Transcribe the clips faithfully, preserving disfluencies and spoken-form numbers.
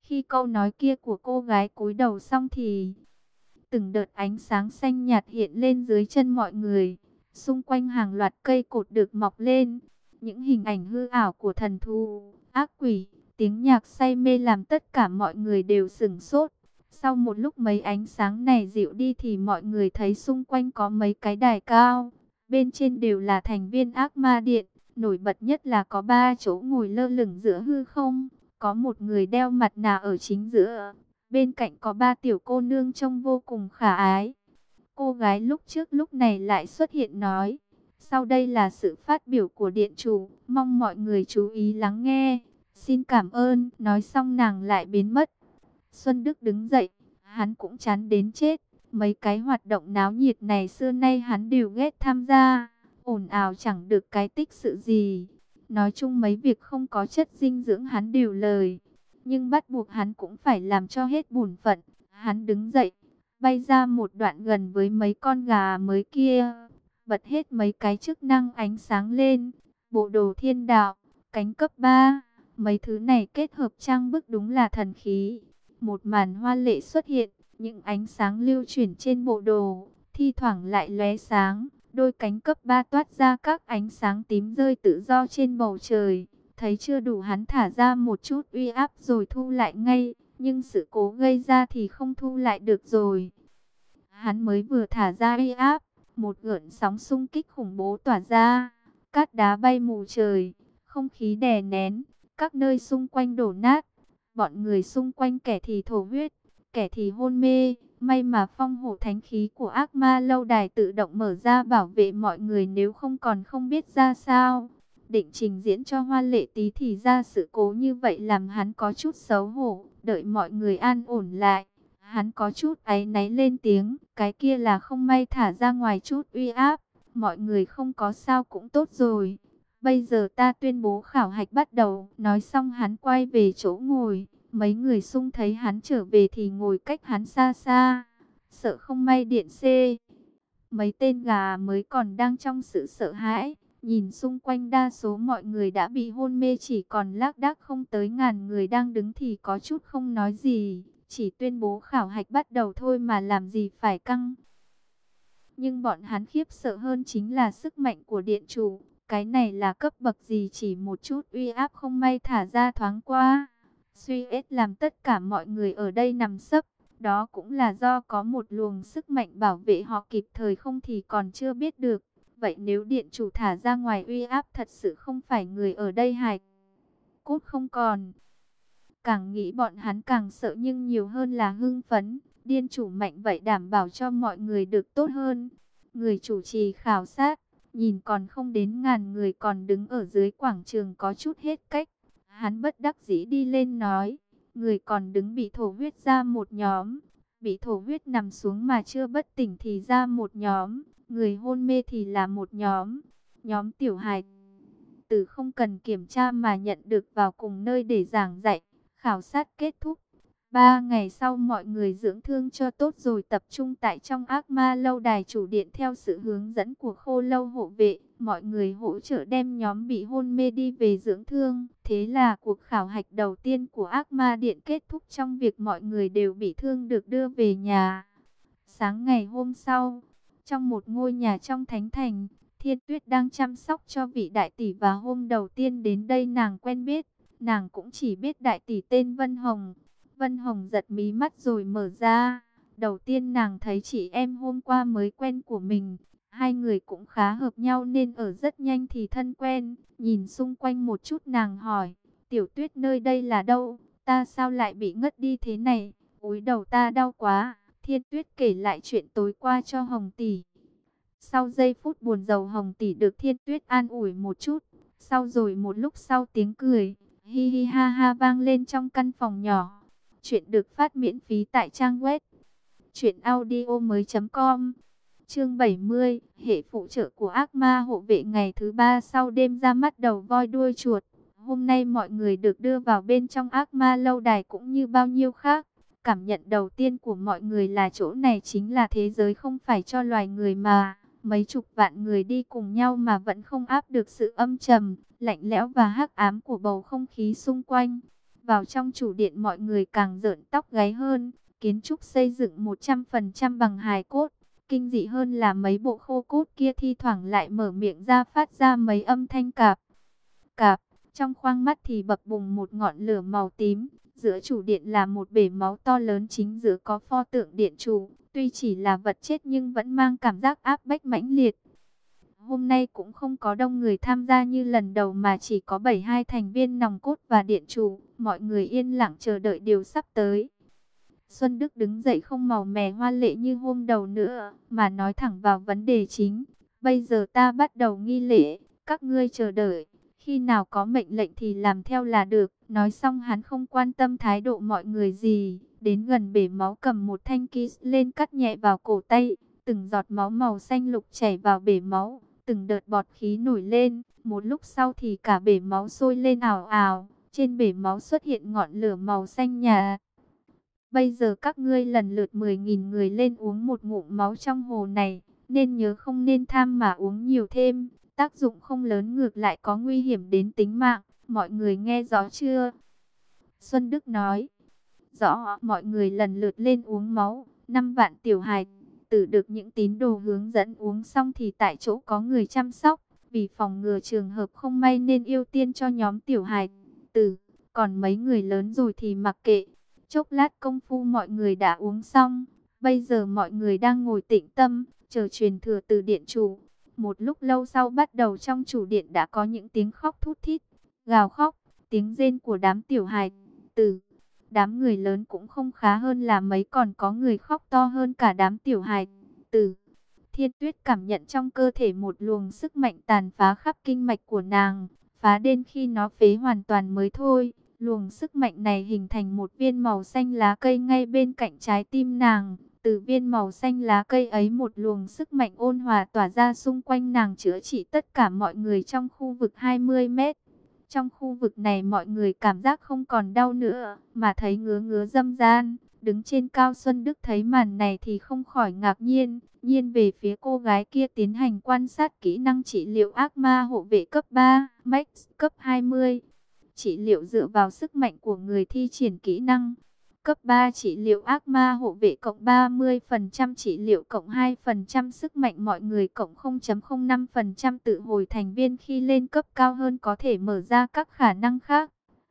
Khi câu nói kia của cô gái cúi đầu xong thì từng đợt ánh sáng xanh nhạt hiện lên dưới chân mọi người. Xung quanh hàng loạt cây cột được mọc lên. Những hình ảnh hư ảo của thần thú, ác quỷ, tiếng nhạc say mê làm tất cả mọi người đều sửng sốt. Sau một lúc mấy ánh sáng này dịu đi thì mọi người thấy xung quanh có mấy cái đài cao. Bên trên đều là thành viên ác ma điện. Nổi bật nhất là có ba chỗ ngồi lơ lửng giữa hư không. Có một người đeo mặt nạ ở chính giữa. Bên cạnh có ba tiểu cô nương trông vô cùng khả ái. Cô gái lúc trước lúc này lại xuất hiện nói: sau đây là sự phát biểu của điện chủ, mong mọi người chú ý lắng nghe. Xin cảm ơn. Nói xong nàng lại biến mất. Xuân Đức đứng dậy, hắn cũng chán đến chết. Mấy cái hoạt động náo nhiệt này xưa nay hắn đều ghét tham gia. Ồn ào chẳng được cái tích sự gì. Nói chung mấy việc không có chất dinh dưỡng hắn đều lời. Nhưng bắt buộc hắn cũng phải làm cho hết bổn phận. Hắn đứng dậy, bay ra một đoạn gần với mấy con gà mới kia. Bật hết mấy cái chức năng ánh sáng lên. Bộ đồ thiên đạo, cánh cấp ba. Mấy thứ này kết hợp trang bức đúng là thần khí. Một màn hoa lệ xuất hiện. Những ánh sáng lưu chuyển trên bộ đồ, thi thoảng lại lóe sáng. Đôi cánh cấp ba toát ra các ánh sáng tím rơi tự do trên bầu trời. Thấy chưa đủ hắn thả ra một chút uy áp rồi thu lại ngay. Nhưng sự cố gây ra thì không thu lại được rồi. Hắn mới vừa thả ra uy áp, một gợn sóng xung kích khủng bố tỏa ra. Cát đá bay mù trời, không khí đè nén, các nơi xung quanh đổ nát. Bọn người xung quanh kẻ thì thổ huyết, kẻ thì hôn mê. May mà phong hổ thánh khí của ác ma lâu đài tự động mở ra bảo vệ mọi người, nếu không còn không biết ra sao. Định trình diễn cho hoa lệ tí thì ra sự cố như vậy làm hắn có chút xấu hổ. Đợi mọi người an ổn lại, hắn có chút áy náy lên tiếng: cái kia là không may thả ra ngoài chút uy áp. Mọi người không có sao cũng tốt rồi. Bây giờ ta tuyên bố khảo hạch bắt đầu. Nói xong hắn quay về chỗ ngồi. Mấy người xung thấy hắn trở về thì ngồi cách hắn xa xa, sợ không may điện C. Mấy tên gà mới còn đang trong sự sợ hãi. Nhìn xung quanh đa số mọi người đã bị hôn mê, chỉ còn lác đác không tới ngàn người đang đứng thì có chút không nói gì. Chỉ tuyên bố khảo hạch bắt đầu thôi mà làm gì phải căng. Nhưng bọn hắn khiếp sợ hơn chính là sức mạnh của điện chủ. Cái này là cấp bậc gì, chỉ một chút uy áp không may thả ra thoáng qua. Suy ết làm tất cả mọi người ở đây nằm sấp. Đó cũng là do có một luồng sức mạnh bảo vệ họ kịp thời, không thì còn chưa biết được. Vậy nếu điện chủ thả ra ngoài uy áp thật sự không phải người ở đây hài cốt không còn. Càng nghĩ bọn hắn càng sợ, nhưng nhiều hơn là hưng phấn. Điên chủ mạnh vậy đảm bảo cho mọi người được tốt hơn. Người chủ trì khảo sát, nhìn còn không đến ngàn người còn đứng ở dưới quảng trường có chút hết cách. Hắn bất đắc dĩ đi lên nói: người còn đứng bị thổ huyết ra một nhóm, bị thổ huyết nằm xuống mà chưa bất tỉnh thì ra một nhóm, người hôn mê thì là một nhóm. Nhóm tiểu hài tử không cần kiểm tra mà nhận được vào cùng nơi để giảng dạy. Khảo sát kết thúc. Ba ngày sau mọi người dưỡng thương cho tốt rồi tập trung tại trong ác ma lâu đài chủ điện theo sự hướng dẫn của khô lâu hộ vệ. Mọi người hỗ trợ đem nhóm bị hôn mê đi về dưỡng thương. Thế là cuộc khảo hạch đầu tiên của ác ma điện kết thúc trong việc mọi người đều bị thương được đưa về nhà. Sáng ngày hôm sau, trong một ngôi nhà trong thánh thành, Thiên Tuyết đang chăm sóc cho vị đại tỷ và hôm đầu tiên đến đây nàng quen biết. Nàng cũng chỉ biết đại tỷ tên Vân Hồng. Vân Hồng giật mí mắt rồi mở ra. Đầu tiên nàng thấy chị em hôm qua mới quen của mình. Hai người cũng khá hợp nhau nên ở rất nhanh thì thân quen. Nhìn xung quanh một chút nàng hỏi: Tiểu Tuyết, nơi đây là đâu? Ta sao lại bị ngất đi thế này? Úi đầu ta đau quá. Thiên Tuyết kể lại chuyện tối qua cho Hồng tỷ. Sau giây phút buồn rầu, Hồng tỷ được Thiên Tuyết an ủi một chút. Sau rồi một lúc sau, tiếng cười hi hi ha ha vang lên trong căn phòng nhỏ. Chuyện được phát miễn phí tại trang web truyện audio mới chấm com. Chương bảy mươi, hệ phụ trợ của ác ma hộ vệ. Ngày thứ ba sau đêm ra mắt đầu voi đuôi chuột, hôm nay mọi người được đưa vào bên trong ác ma lâu đài cũng như bao nhiêu khác. Cảm nhận đầu tiên của mọi người là chỗ này chính là thế giới không phải cho loài người mà. Mấy chục vạn người đi cùng nhau mà vẫn không áp được sự âm trầm, lạnh lẽo và hắc ám của bầu không khí xung quanh. vào trong chủ điện mọi người càng rợn tóc gáy hơn. Kiến trúc xây dựng một trăm phần trăm bằng hài cốt. Kinh dị hơn là mấy bộ khô cốt kia thi thoảng lại mở miệng ra phát ra mấy âm thanh cạp. Cạp, trong khoang mắt thì bập bùng một ngọn lửa màu tím. Giữa chủ điện là một bể máu to lớn, chính giữa có pho tượng điện chủ. Tuy chỉ là vật chết nhưng vẫn mang cảm giác áp bách mãnh liệt. Hôm nay cũng không có đông người tham gia như lần đầu mà chỉ có bảy mươi hai thành viên nòng cốt và điện chủ. Mọi người yên lặng chờ đợi điều sắp tới. Xuân Đức đứng dậy không màu mè hoa lệ như hôm đầu nữa, mà nói thẳng vào vấn đề chính. Bây giờ ta bắt đầu nghi lễ, các ngươi chờ đợi. Khi nào có mệnh lệnh thì làm theo là được. Nói xong hắn không quan tâm thái độ mọi người gì. Đến gần bể máu cầm một thanh kiss lên cắt nhẹ vào cổ tay. Từng giọt máu màu xanh lục chảy vào bể máu. Từng đợt bọt khí nổi lên. Một lúc sau thì cả bể máu sôi lên ào ào. Trên bể máu xuất hiện ngọn lửa màu xanh nhạt. Bây giờ các ngươi lần lượt mười nghìn người lên uống một ngụm máu trong hồ này. Nên nhớ không nên tham mà uống nhiều thêm. Tác dụng không lớn, ngược lại có nguy hiểm đến tính mạng. Mọi người nghe rõ chưa? Xuân Đức nói. Rõ, mọi người lần lượt lên uống máu. Năm vạn tiểu hài tử được những tín đồ hướng dẫn uống xong thì tại chỗ có người chăm sóc. Vì phòng ngừa trường hợp không may nên ưu tiên cho nhóm tiểu hài tử. Còn mấy người lớn rồi thì mặc kệ. Chốc lát công phu mọi người đã uống xong. Bây giờ mọi người đang ngồi tĩnh tâm, chờ truyền thừa từ điện chủ. Một lúc lâu sau bắt đầu trong chủ điện đã có những tiếng khóc thút thít, gào khóc, tiếng rên của đám tiểu hài tử. Đám người lớn cũng không khá hơn là mấy, còn có người khóc to hơn cả đám tiểu hài tử. Thiên Tuyết cảm nhận trong cơ thể một luồng sức mạnh tàn phá khắp kinh mạch của nàng, phá đến khi nó phế hoàn toàn mới thôi. Luồng sức mạnh này hình thành một viên màu xanh lá cây ngay bên cạnh trái tim nàng. Từ viên màu xanh lá cây ấy một luồng sức mạnh ôn hòa tỏa ra xung quanh nàng, chữa trị tất cả mọi người trong khu vực hai mươi mét. Trong khu vực này mọi người cảm giác không còn đau nữa, mà thấy ngứa ngứa dâm gian. Đứng trên cao, Xuân Đức thấy màn này thì không khỏi ngạc nhiên. Nhiên về phía cô gái kia tiến hành quan sát kỹ năng trị liệu ác ma hộ vệ cấp ba, Max cấp hai mươi. Trị liệu dựa vào sức mạnh của người thi triển kỹ năng. Cấp ba trị liệu ác ma hộ vệ cộng ba mươi phần trăm, trị liệu cộng hai phần trăm sức mạnh mọi người cộng không phẩy không năm phần trăm tự hồi thành viên. Khi lên cấp cao hơn có thể mở ra các khả năng khác.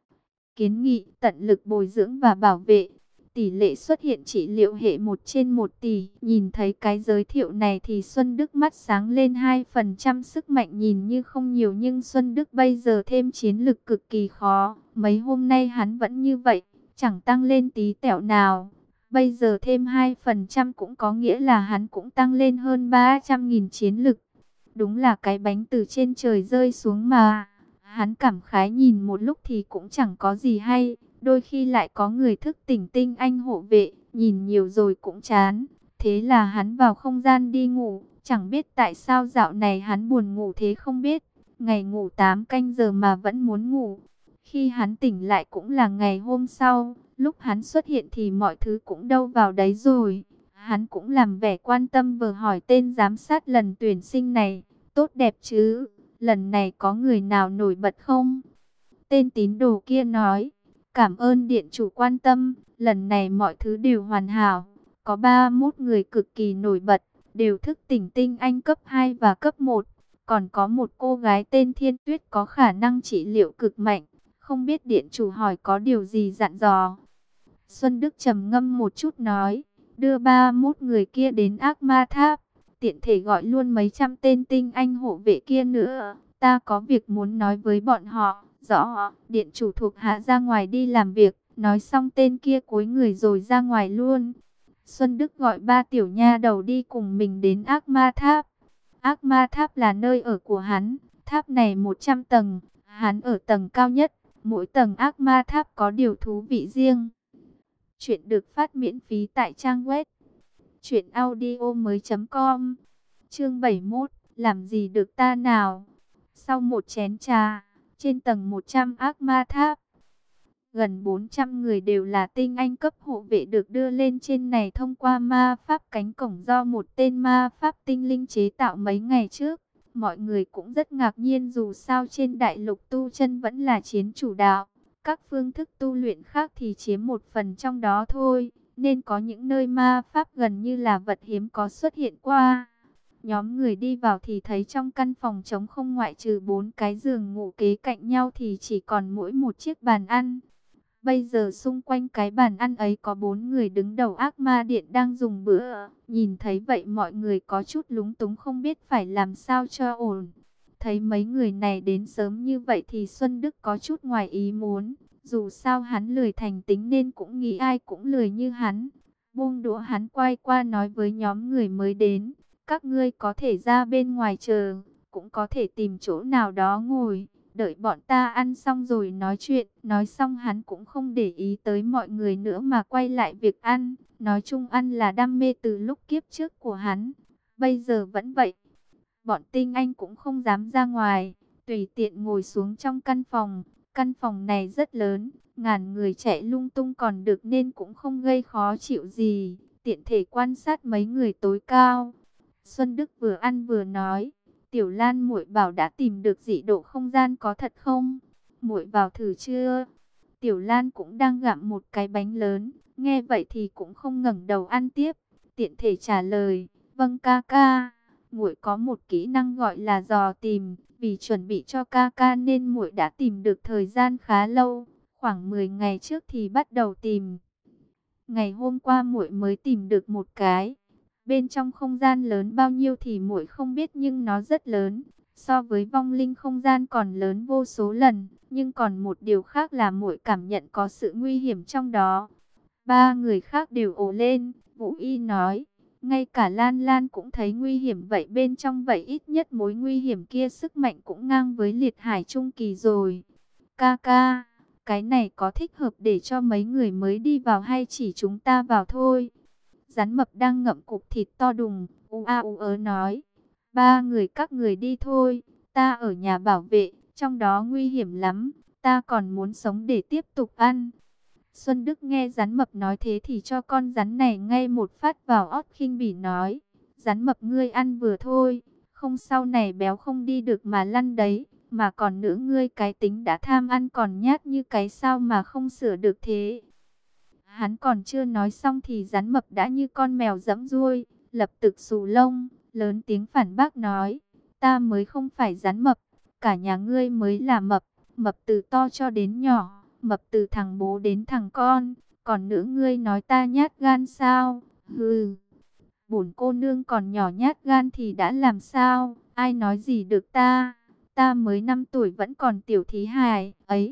Kiến nghị tận lực bồi dưỡng và bảo vệ. Tỷ lệ xuất hiện trị liệu hệ một trên một tỷ. Nhìn thấy cái giới thiệu này thì Xuân Đức mắt sáng lên. Hai phần trăm sức mạnh nhìn như không nhiều, nhưng Xuân Đức bây giờ thêm chiến lực cực kỳ khó. Mấy hôm nay hắn vẫn như vậy, chẳng tăng lên tí tẹo nào. Bây giờ thêm hai phần trăm cũng có nghĩa là hắn cũng tăng lên hơn ba trăm nghìn chiến lực. Đúng là cái bánh từ trên trời rơi xuống mà. Hắn cảm khái nhìn một lúc thì cũng chẳng có gì hay. Đôi khi lại có người thức tỉnh tinh anh hộ vệ, nhìn nhiều rồi cũng chán. Thế là hắn vào không gian đi ngủ. Chẳng biết tại sao dạo này hắn buồn ngủ thế không biết. Ngày ngủ tám canh giờ mà vẫn muốn ngủ. Khi hắn tỉnh lại cũng là ngày hôm sau. Lúc hắn xuất hiện thì mọi thứ cũng đâu vào đấy rồi. Hắn cũng làm vẻ quan tâm vừa hỏi tên giám sát lần tuyển sinh này. Tốt đẹp chứ? Lần này có người nào nổi bật không? Tên tín đồ kia nói. Cảm ơn điện chủ quan tâm. Lần này mọi thứ đều hoàn hảo. Có ba mươi mốt người cực kỳ nổi bật. Đều thức tỉnh tinh anh cấp hai và cấp một. Còn có một cô gái tên Thiên Tuyết có khả năng trị liệu cực mạnh. Không biết điện chủ hỏi có điều gì dặn dò. Xuân Đức trầm ngâm một chút nói. Đưa ba mươi mốt người kia đến ác ma tháp. Tiện thể gọi luôn mấy trăm tên tinh anh hộ vệ kia nữa. Ta có việc muốn nói với bọn họ. Rõ, điện chủ thuộc hạ ra ngoài đi làm việc. Nói xong tên kia cúi người rồi ra ngoài luôn. Xuân Đức gọi ba tiểu nha đầu đi cùng mình đến ác ma tháp. Ác ma tháp là nơi ở của hắn. Tháp này một trăm tầng. Hắn ở tầng cao nhất. Mỗi tầng ác ma tháp có điều thú vị riêng. Chuyện được phát miễn phí tại trang web truyện audio mới chấm com. Chương bảy mươi mốt. Làm gì được ta nào. Sau một chén trà, trên tầng một trăm ác ma tháp, gần bốn trăm người đều là tinh anh cấp hộ vệ được đưa lên trên này thông qua ma pháp cánh cổng do một tên ma pháp tinh linh chế tạo mấy ngày trước. Mọi người cũng rất ngạc nhiên, dù sao trên đại lục tu chân vẫn là chiến chủ đạo. Các phương thức tu luyện khác thì chiếm một phần trong đó thôi, nên có những nơi ma pháp gần như là vật hiếm có xuất hiện qua. Nhóm người đi vào thì thấy trong căn phòng trống không, ngoại trừ bốn cái giường ngủ kế cạnh nhau thì chỉ còn mỗi một chiếc bàn ăn. Bây giờ xung quanh cái bàn ăn ấy có bốn người đứng đầu ác ma điện đang dùng bữa. Nhìn thấy vậy mọi người có chút lúng túng không biết phải làm sao cho ổn. Thấy mấy người này đến sớm như vậy thì Xuân Đức có chút ngoài ý muốn. Dù sao hắn lười thành tính nên cũng nghĩ ai cũng lười như hắn. Buông đũa hắn quay qua nói với nhóm người mới đến. Các ngươi có thể ra bên ngoài chờ, cũng có thể tìm chỗ nào đó ngồi, đợi bọn ta ăn xong rồi nói chuyện. Nói xong hắn cũng không để ý tới mọi người nữa mà quay lại việc ăn. Nói chung ăn là đam mê từ lúc kiếp trước của hắn, bây giờ vẫn vậy. Bọn tinh anh cũng không dám ra ngoài, tùy tiện ngồi xuống trong căn phòng. Căn phòng này rất lớn, ngàn người chạy lung tung còn được nên cũng không gây khó chịu gì, tiện thể quan sát mấy người tối cao. Xuân Đức vừa ăn vừa nói, Tiểu Lan muội bảo đã tìm được dị độ không gian, có thật không? Muội vào thử chưa? Tiểu Lan cũng đang gặm một cái bánh lớn, nghe vậy thì cũng không ngẩng đầu ăn tiếp, tiện thể trả lời, vâng ca ca. Muội có một kỹ năng gọi là dò tìm, vì chuẩn bị cho ca ca nên muội đã tìm được thời gian khá lâu, khoảng mười ngày trước thì bắt đầu tìm. Ngày hôm qua muội mới tìm được một cái. Bên trong không gian lớn bao nhiêu thì muội không biết, nhưng nó rất lớn, so với vong linh không gian còn lớn vô số lần. Nhưng còn một điều khác là muội cảm nhận có sự nguy hiểm trong đó. Ba người khác đều ồ lên. Vũ Y nói, ngay cả Lan Lan cũng thấy nguy hiểm. Vậy bên trong vậy ít nhất mối nguy hiểm kia sức mạnh cũng ngang với liệt hải trung kỳ rồi. Ca ca, cái này có thích hợp để cho mấy người mới đi vào hay chỉ chúng ta vào thôi? Rắn mập đang ngậm cục thịt to đùng, u a u ớ nói, ba người các người đi thôi, ta ở nhà bảo vệ, trong đó nguy hiểm lắm, ta còn muốn sống để tiếp tục ăn. Xuân Đức nghe rắn mập nói thế thì cho con rắn này ngay một phát vào ót, khinh bỉ nói, rắn mập ngươi ăn vừa thôi, không sau này béo không đi được mà lăn đấy, mà còn nữa ngươi cái tính đã tham ăn còn nhát như cái sao mà không sửa được thế. Hắn còn chưa nói xong thì rắn mập đã như con mèo giẫm ruôi, lập tức xù lông, lớn tiếng phản bác nói, ta mới không phải rắn mập, cả nhà ngươi mới là mập, mập từ to cho đến nhỏ, mập từ thằng bố đến thằng con, còn nữa ngươi nói ta nhát gan sao? Hừ, bổn cô nương còn nhỏ nhát gan thì đã làm sao, ai nói gì được ta, ta mới năm tuổi vẫn còn tiểu thí hài ấy.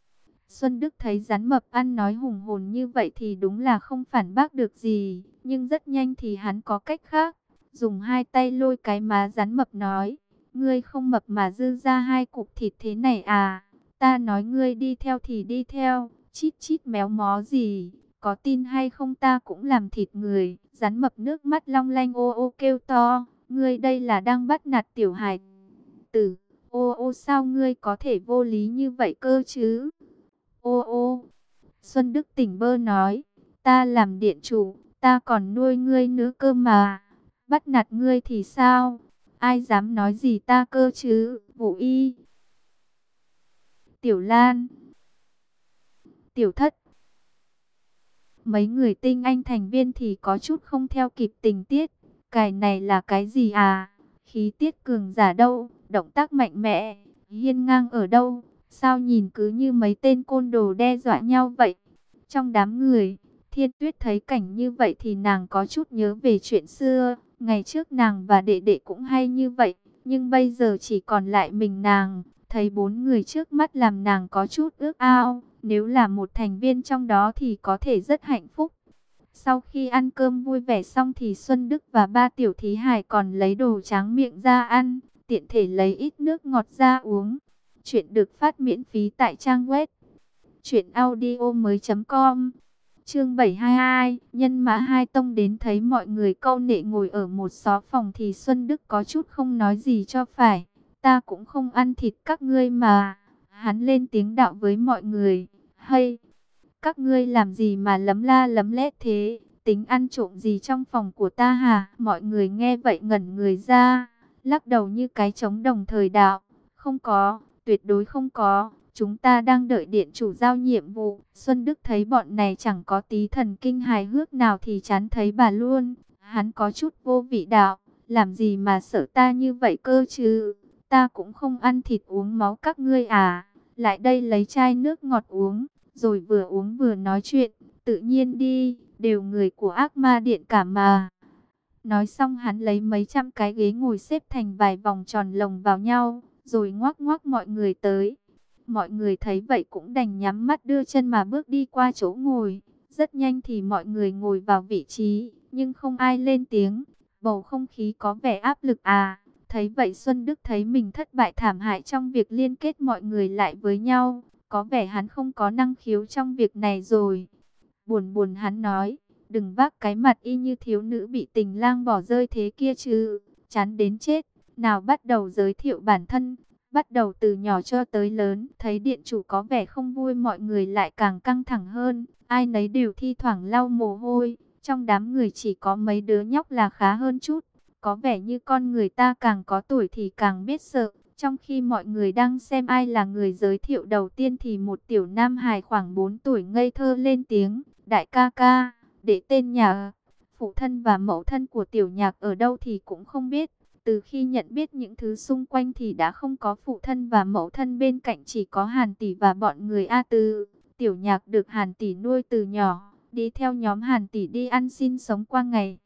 Xuân Đức thấy rắn mập ăn nói hùng hồn như vậy thì đúng là không phản bác được gì, nhưng rất nhanh thì hắn có cách khác, dùng hai tay lôi cái má rắn mập nói, ngươi không mập mà dư ra hai cục thịt thế này à, ta nói ngươi đi theo thì đi theo, chít chít méo mó gì, có tin hay không ta cũng làm thịt người. Rắn mập nước mắt long lanh ô ô kêu to, ngươi đây là đang bắt nạt tiểu hài tử, ô ô sao ngươi có thể vô lý như vậy cơ chứ? Ô ô, Xuân Đức tỉnh bơ nói, ta làm điện chủ, ta còn nuôi ngươi nữa cơ mà, bắt nạt ngươi thì sao? Ai dám nói gì ta cơ chứ? Vũ Y, Tiểu Lan, Tiểu Thất. Mấy người tinh anh thành viên thì có chút không theo kịp tình tiết. Cái này là cái gì à? Khí tiết cường giả đâu? Động tác mạnh mẽ, hiên ngang ở đâu? Sao nhìn cứ như mấy tên côn đồ đe dọa nhau vậy? Trong đám người, Thiên Tuyết thấy cảnh như vậy thì nàng có chút nhớ về chuyện xưa. Ngày trước nàng và đệ đệ cũng hay như vậy, nhưng bây giờ chỉ còn lại mình nàng. Thấy bốn người trước mắt làm nàng có chút ước ao. Nếu là một thành viên trong đó thì có thể rất hạnh phúc. Sau khi ăn cơm vui vẻ xong thì Xuân Đức và ba tiểu thí hài còn lấy đồ tráng miệng ra ăn, tiện thể lấy ít nước ngọt ra uống. Chuyện được phát miễn phí tại trang web truyện audio mới chấm com. Chương bảy mươi hai, nhân mã hai tông đến thấy mọi người câu nệ ngồi ở một xó phòng thì Xuân Đức có chút không nói gì cho phải. Ta cũng không ăn thịt các ngươi mà. Hắn lên tiếng đạo với mọi người. Hay, các ngươi làm gì mà lấm la lấm lét thế? Tính ăn trộm gì trong phòng của ta hả? Mọi người nghe vậy ngẩn người ra, lắc đầu như cái trống đồng thời đạo. Không có, tuyệt đối không có. chúng ta đang đợi điện chủ giao nhiệm vụ. Xuân Đức thấy bọn này chẳng có tí thần kinh hài hước nào thì chán thấy bà luôn. Hắn có chút vô vị đạo, làm gì mà sợ ta như vậy cơ chứ? Ta cũng không ăn thịt uống máu các ngươi à. Lại đây lấy chai nước ngọt uống, rồi vừa uống vừa nói chuyện. Tự nhiên đi, đều người của ác ma điện cả mà. Nói xong hắn lấy mấy trăm cái ghế ngồi xếp thành vài vòng tròn lồng vào nhau, rồi ngoắc ngoắc mọi người tới. Mọi người thấy vậy cũng đành nhắm mắt đưa chân mà bước đi qua chỗ ngồi. Rất nhanh thì mọi người ngồi vào vị trí, nhưng không ai lên tiếng. Bầu không khí có vẻ áp lực à. Thấy vậy Xuân Đức thấy mình thất bại thảm hại trong việc liên kết mọi người lại với nhau. Có vẻ hắn không có năng khiếu trong việc này rồi. Buồn buồn hắn nói, đừng vác cái mặt y như thiếu nữ bị tình lang bỏ rơi thế kia chứ, chán đến chết. Nào bắt đầu giới thiệu bản thân, bắt đầu từ nhỏ cho tới lớn. Thấy điện chủ có vẻ không vui mọi người lại càng căng thẳng hơn, ai nấy đều thi thoảng lau mồ hôi. Trong đám người chỉ có mấy đứa nhóc là khá hơn chút, có vẻ như con người ta càng có tuổi thì càng biết sợ. Trong khi mọi người đang xem ai là người giới thiệu đầu tiên thì một tiểu nam hài khoảng bốn tuổi ngây thơ lên tiếng, đại ca ca, để tên nhà, phụ thân và mẫu thân của tiểu nhạc ở đâu thì cũng không biết. Từ khi nhận biết những thứ xung quanh thì đã không có phụ thân và mẫu thân bên cạnh, chỉ có Hàn Tỷ và bọn người A Tư. Tiểu nhạc được Hàn Tỷ nuôi từ nhỏ, đi theo nhóm Hàn Tỷ đi ăn xin sống qua ngày.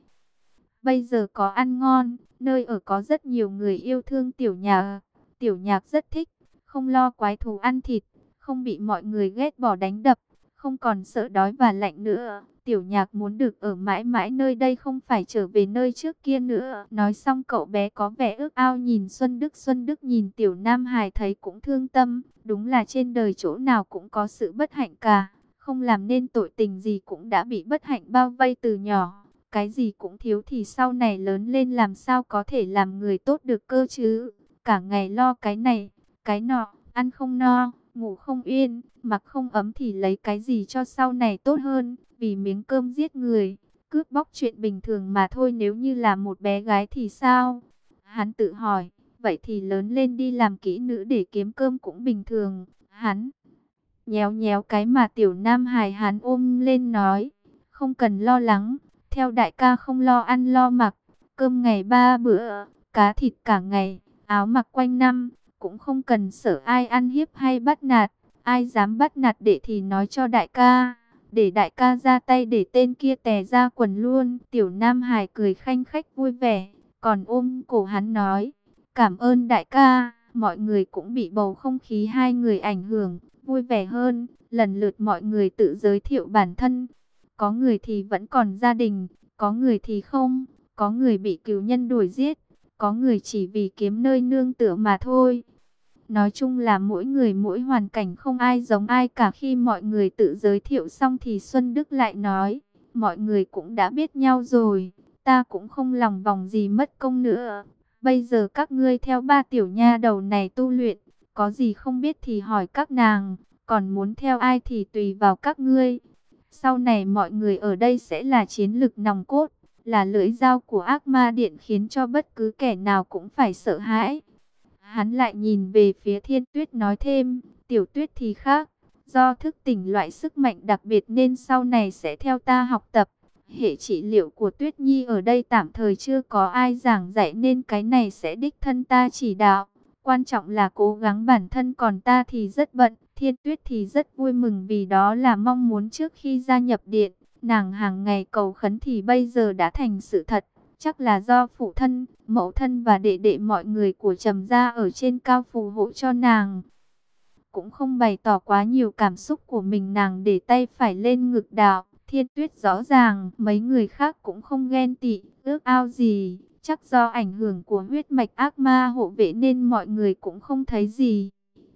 Bây giờ có ăn ngon, nơi ở có rất nhiều người yêu thương tiểu nhạc. Tiểu nhạc rất thích, không lo quái thú ăn thịt, không bị mọi người ghét bỏ đánh đập, không còn sợ đói và lạnh nữa. Tiểu nhạc muốn được ở mãi mãi nơi đây, không phải trở về nơi trước kia nữa. Nói xong cậu bé có vẻ ước ao nhìn Xuân Đức. Xuân Đức nhìn tiểu nam hài thấy cũng thương tâm. Đúng là trên đời chỗ nào cũng có sự bất hạnh cả. Không làm nên tội tình gì cũng đã bị bất hạnh bao vây từ nhỏ. Cái gì cũng thiếu thì sau này lớn lên làm sao có thể làm người tốt được cơ chứ. Cả ngày lo cái này, cái nọ, ăn không no, ngủ không yên, mặc không ấm thì lấy cái gì cho sau này tốt hơn. Vì miếng cơm giết người, cướp bóc chuyện bình thường mà thôi. Nếu như là một bé gái thì sao? Hắn tự hỏi, vậy thì lớn lên đi làm kỹ nữ để kiếm cơm cũng bình thường. Hắn nhéo nhéo cái mà tiểu nam hài hắn ôm lên nói, không cần lo lắng, theo đại ca không lo ăn lo mặc, cơm ngày ba bữa, cá thịt cả ngày, áo mặc quanh năm, cũng không cần sợ ai ăn hiếp hay bắt nạt. Ai dám bắt nạt đệ thì nói cho đại ca, để đại ca ra tay để tên kia tè ra quần luôn. Tiểu nam hài cười khanh khách vui vẻ, còn ôm cổ hắn nói, cảm ơn đại ca. Mọi người cũng bị bầu không khí hai người ảnh hưởng, vui vẻ hơn. Lần lượt mọi người tự giới thiệu bản thân. Có người thì vẫn còn gia đình, có người thì không, có người bị cừu nhân đuổi giết, có người chỉ vì kiếm nơi nương tựa mà thôi. Nói chung là mỗi người mỗi hoàn cảnh, không ai giống ai cả. Khi mọi người tự giới thiệu xong thì Xuân Đức lại nói, mọi người cũng đã biết nhau rồi, ta cũng không lòng vòng gì mất công nữa. Bây giờ các ngươi theo ba tiểu nha đầu này tu luyện, có gì không biết thì hỏi các nàng, còn muốn theo ai thì tùy vào các ngươi. Sau này mọi người ở đây sẽ là chiến lực nòng cốt, là lưỡi dao của ác ma điện, khiến cho bất cứ kẻ nào cũng phải sợ hãi. Hắn lại nhìn về phía Thiên Tuyết nói thêm, Tiểu Tuyết thì khác, do thức tỉnh loại sức mạnh đặc biệt nên sau này sẽ theo ta học tập. Hệ trị liệu của Tuyết Nhi ở đây tạm thời chưa có ai giảng dạy nên cái này sẽ đích thân ta chỉ đạo. Quan trọng là cố gắng bản thân, còn ta thì rất bận. Thiên Tuyết thì rất vui mừng vì đó là mong muốn trước khi gia nhập điện. Nàng hàng ngày cầu khấn thì bây giờ đã thành sự thật. Chắc là do phụ thân, mẫu thân và đệ đệ mọi người của Trầm gia ở trên cao phù hộ cho nàng. Cũng không bày tỏ quá nhiều cảm xúc của mình, nàng để tay phải lên ngực đạo. Thiên Tuyết rõ ràng mấy người khác cũng không ghen tị, ước ao gì. Chắc do ảnh hưởng của huyết mạch ác ma hộ vệ nên mọi người cũng không thấy gì.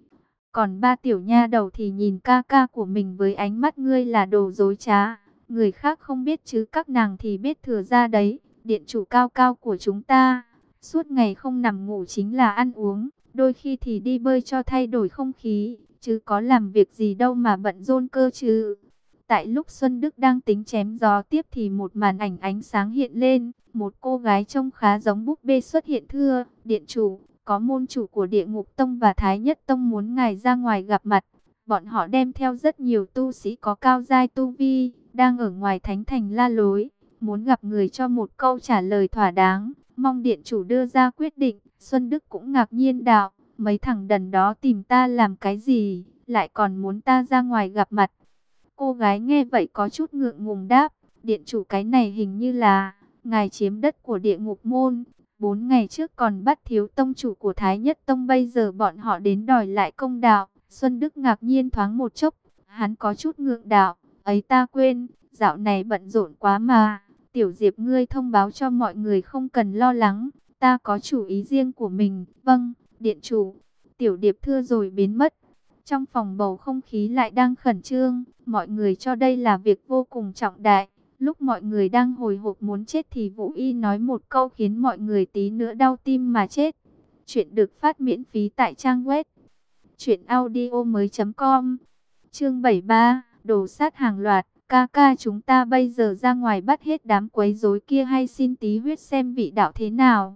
Còn ba tiểu nha đầu thì nhìn ca ca của mình với ánh mắt ngươi là đồ dối trá. Người khác không biết chứ các nàng thì biết thừa ra đấy. Điện chủ cao cao của chúng ta, suốt ngày không nằm ngủ chính là ăn uống, đôi khi thì đi bơi cho thay đổi không khí, chứ có làm việc gì đâu mà bận rộn cơ chứ. Tại lúc Xuân Đức đang tính chém gió tiếp thì một màn ảnh ánh sáng hiện lên, một cô gái trông khá giống búp bê xuất hiện. Thưa, điện chủ, có môn chủ của Địa Ngục Tông và Thái Nhất Tông muốn ngài ra ngoài gặp mặt. Bọn họ đem theo rất nhiều tu sĩ có cao giai tu vi, đang ở ngoài thánh thành la lối, muốn gặp người cho một câu trả lời thỏa đáng, mong điện chủ đưa ra quyết định. Xuân Đức cũng ngạc nhiên đạo, mấy thằng đần đó tìm ta làm cái gì, lại còn muốn ta ra ngoài gặp mặt. Cô gái nghe vậy có chút ngượng ngùng đáp, điện chủ cái này hình như là ngài chiếm đất của Địa Ngục Môn. Bốn ngày trước còn bắt thiếu tông chủ của Thái Nhất Tông, bây giờ bọn họ đến đòi lại công đạo. Xuân Đức ngạc nhiên thoáng một chốc, hắn có chút ngượng đạo, ấy ta quên, dạo này bận rộn quá mà. Tiểu Diệp ngươi thông báo cho mọi người không cần lo lắng, ta có chủ ý riêng của mình. Vâng, điện chủ. Tiểu Điệp thưa rồi biến mất. Trong phòng bầu không khí lại đang khẩn trương, mọi người cho đây là việc vô cùng trọng đại. Lúc mọi người đang hồi hộp muốn chết thì Vũ Y nói một câu khiến mọi người tí nữa đau tim mà chết. Chuyện được phát miễn phí tại trang web truyện audio mới chấm com. Chương bảy mươi ba, đồ sát hàng loạt. Ca ca chúng ta bây giờ ra ngoài bắt hết đám quấy rối kia hay xin tí huyết xem vị đạo thế nào?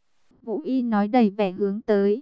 Vũ Y nói đầy vẻ hướng tới.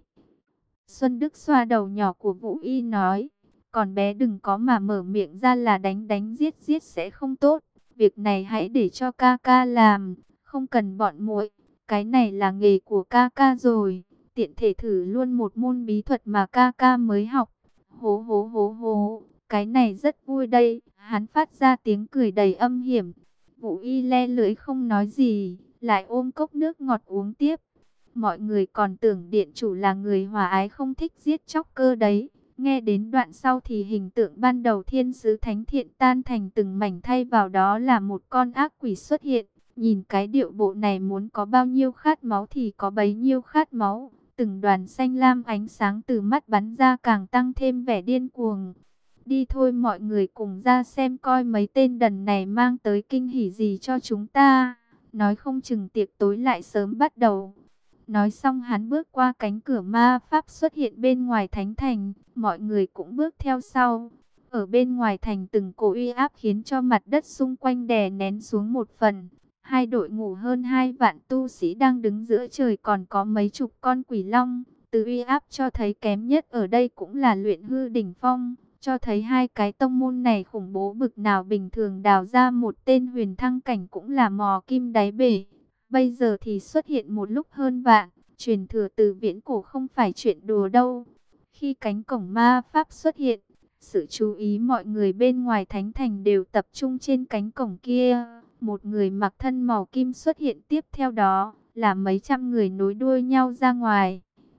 Xuân Đức xoa đầu nhỏ của Vũ Y nói, còn bé đừng có mà mở miệng ra là đánh đánh giết giết sẽ không tốt. Việc này hãy để cho ca ca làm, không cần bọn muội. Cái này là nghề của ca ca rồi, tiện thể thử luôn một môn bí thuật mà ca ca mới học. Hố hố hố hố, cái này rất vui đây. Hắn phát ra tiếng cười đầy âm hiểm. Vũ Y le lưỡi không nói gì, lại ôm cốc nước ngọt uống tiếp. Mọi người còn tưởng điện chủ là người hòa ái không thích giết chóc cơ đấy. Nghe đến đoạn sau thì hình tượng ban đầu thiên sứ thánh thiện tan thành từng mảnh, thay vào đó là một con ác quỷ xuất hiện. Nhìn cái điệu bộ này muốn có bao nhiêu khát máu thì có bấy nhiêu khát máu. Từng đoàn xanh lam ánh sáng từ mắt bắn ra càng tăng thêm vẻ điên cuồng. Đi thôi, mọi người cùng ra xem coi mấy tên đần này mang tới kinh hỉ gì cho chúng ta. Nói không chừng tiệc tối lại sớm bắt đầu. Nói xong hắn bước qua cánh cửa ma pháp xuất hiện bên ngoài thánh thành, mọi người cũng bước theo sau. Ở bên ngoài thành từng cổ uy áp khiến cho mặt đất xung quanh đè nén xuống một phần. Hai đội ngũ hơn hai vạn tu sĩ đang đứng giữa trời, còn có mấy chục con quỷ long. Từ uy áp cho thấy kém nhất ở đây cũng là luyện hư đỉnh phong, cho thấy hai cái tông môn này khủng bố bực nào. Bình thường đào ra một tên huyền thăng cảnh cũng là mò kim đáy bể. Bây giờ thì xuất hiện một lúc hơn vạn, truyền thừa từ viễn cổ không phải chuyện đùa đâu. Khi cánh cổng ma pháp xuất hiện, sự chú ý mọi người bên ngoài thánh thành đều tập trung trên cánh cổng kia. Một người mặc thân màu kim xuất hiện, tiếp theo đó là mấy trăm người nối đuôi nhau ra ngoài.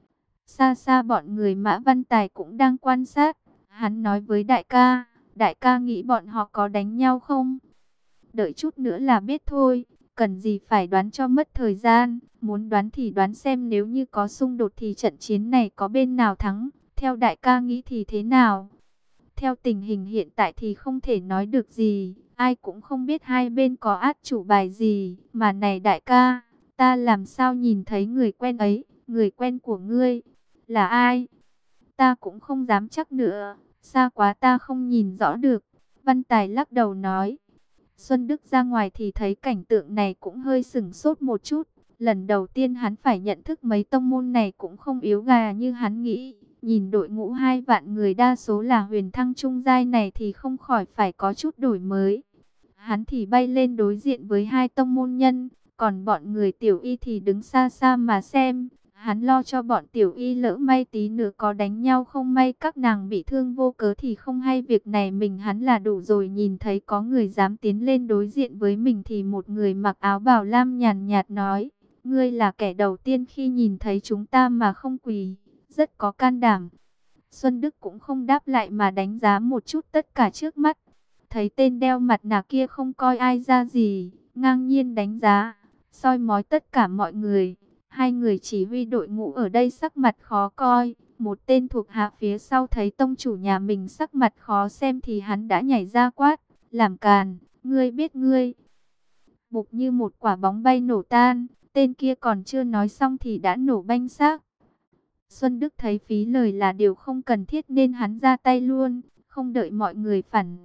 Xa xa bọn người Mã Văn Tài cũng đang quan sát. Hắn nói với đại ca, đại ca nghĩ bọn họ có đánh nhau không? Đợi chút nữa là biết thôi. Cần gì phải đoán cho mất thời gian, muốn đoán thì đoán xem nếu như có xung đột thì trận chiến này có bên nào thắng, theo đại ca nghĩ thì thế nào? Theo tình hình hiện tại thì không thể nói được gì, ai cũng không biết hai bên có át chủ bài gì, mà này đại ca, ta làm sao nhìn thấy người quen ấy, người quen của ngươi, là ai? Ta cũng không dám chắc nữa, xa quá ta không nhìn rõ được. Văn Tài lắc đầu nói. Xuân Đức ra ngoài thì thấy cảnh tượng này cũng hơi sửng sốt một chút. Lần đầu tiên hắn phải nhận thức mấy tông môn này cũng không yếu gà như hắn nghĩ. Nhìn đội ngũ hai vạn người đa số là huyền thăng trung giai này thì không khỏi phải có chút đổi mới. Hắn thì bay lên đối diện với hai tông môn nhân, còn bọn người tiểu y thì đứng xa xa mà xem. Hắn lo cho bọn tiểu y lỡ may tí nữa có đánh nhau không may các nàng bị thương vô cớ thì không hay, việc này mình hắn là đủ rồi. Nhìn thấy có người dám tiến lên đối diện với mình thì một người mặc áo bào lam nhàn nhạt nói, ngươi là kẻ đầu tiên khi nhìn thấy chúng ta mà không quỳ, rất có can đảm. Xuân Đức cũng không đáp lại mà đánh giá một chút tất cả trước mắt. Thấy tên đeo mặt nạ kia không coi ai ra gì, ngang nhiên đánh giá, soi mói tất cả mọi người. Hai người chỉ huy đội ngũ ở đây sắc mặt khó coi. Một tên thuộc hạ phía sau thấy tông chủ nhà mình sắc mặt khó xem thì hắn đã nhảy ra quát, làm càn, ngươi biết ngươi. Bục như một quả bóng bay nổ tan, tên kia còn chưa nói xong thì đã nổ banh xác. Xuân Đức thấy phí lời là điều không cần thiết nên hắn ra tay luôn, không đợi mọi người phản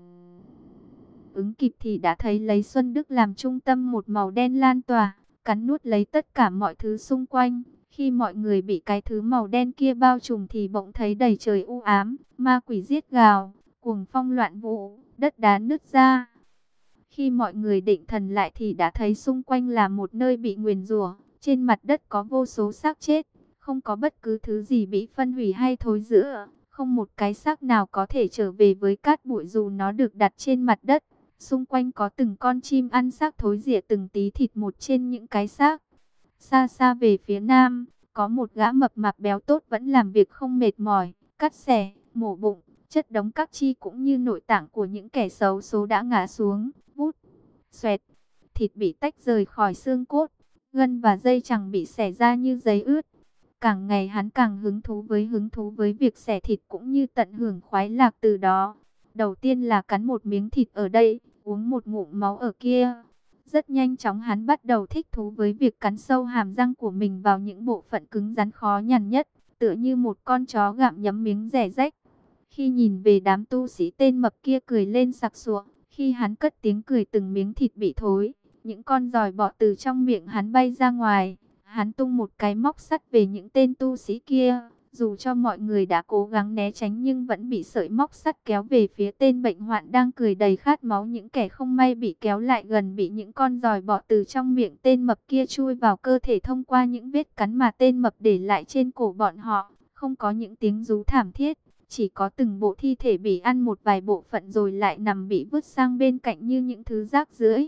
ứng kịp thì đã thấy lấy Xuân Đức làm trung tâm một màu đen lan tỏa, cắn nuốt lấy tất cả mọi thứ xung quanh, Khi mọi người bị cái thứ màu đen kia bao trùm thì bỗng thấy đầy trời u ám, ma quỷ giết gào, cuồng phong loạn vũ, đất đá nứt ra. Khi mọi người định thần lại thì đã thấy xung quanh là một nơi bị nguyền rủa, trên mặt đất có vô số xác chết, không có bất cứ thứ gì bị phân hủy hay thối rữa, không một cái xác nào có thể trở về với cát bụi dù nó được đặt trên mặt đất. Xung quanh có từng con chim ăn xác thối rỉa từng tí thịt một trên những cái xác. Xa xa về phía nam, có một gã mập mạp béo tốt vẫn làm việc không mệt mỏi, cắt xẻ, mổ bụng, chất đống các chi cũng như nội tạng của những kẻ xấu số đã ngã xuống, vút, xoẹt, thịt bị tách rời khỏi xương cốt, gân và dây chằng bị xẻ ra như giấy ướt. Càng ngày hắn càng hứng thú với hứng thú với việc xẻ thịt cũng như tận hưởng khoái lạc từ đó. Đầu tiên là cắn một miếng thịt ở đây, uống một ngụm máu ở kia. Rất nhanh chóng hắn bắt đầu thích thú với việc cắn sâu hàm răng của mình vào những bộ phận cứng rắn khó nhằn nhất, tựa như một con chó gặm nhấm miếng rẻ rách. Khi nhìn về đám tu sĩ tên mập kia cười lên sặc sụa, khi hắn cất tiếng cười từng miếng thịt bị thối, những con giòi bọ từ trong miệng hắn bay ra ngoài. Hắn tung một cái móc sắt về những tên tu sĩ kia, dù cho mọi người đã cố gắng né tránh nhưng vẫn bị sợi móc sắt kéo về phía tên bệnh hoạn đang cười đầy khát máu. Những kẻ không may bị kéo lại gần bị những con giòi bọ từ trong miệng tên mập kia chui vào cơ thể thông qua những vết cắn mà tên mập để lại trên cổ bọn họ. Không có những tiếng rú thảm thiết, chỉ có từng bộ thi thể bị ăn một vài bộ phận rồi lại nằm bị vứt sang bên cạnh như những thứ rác rưởi.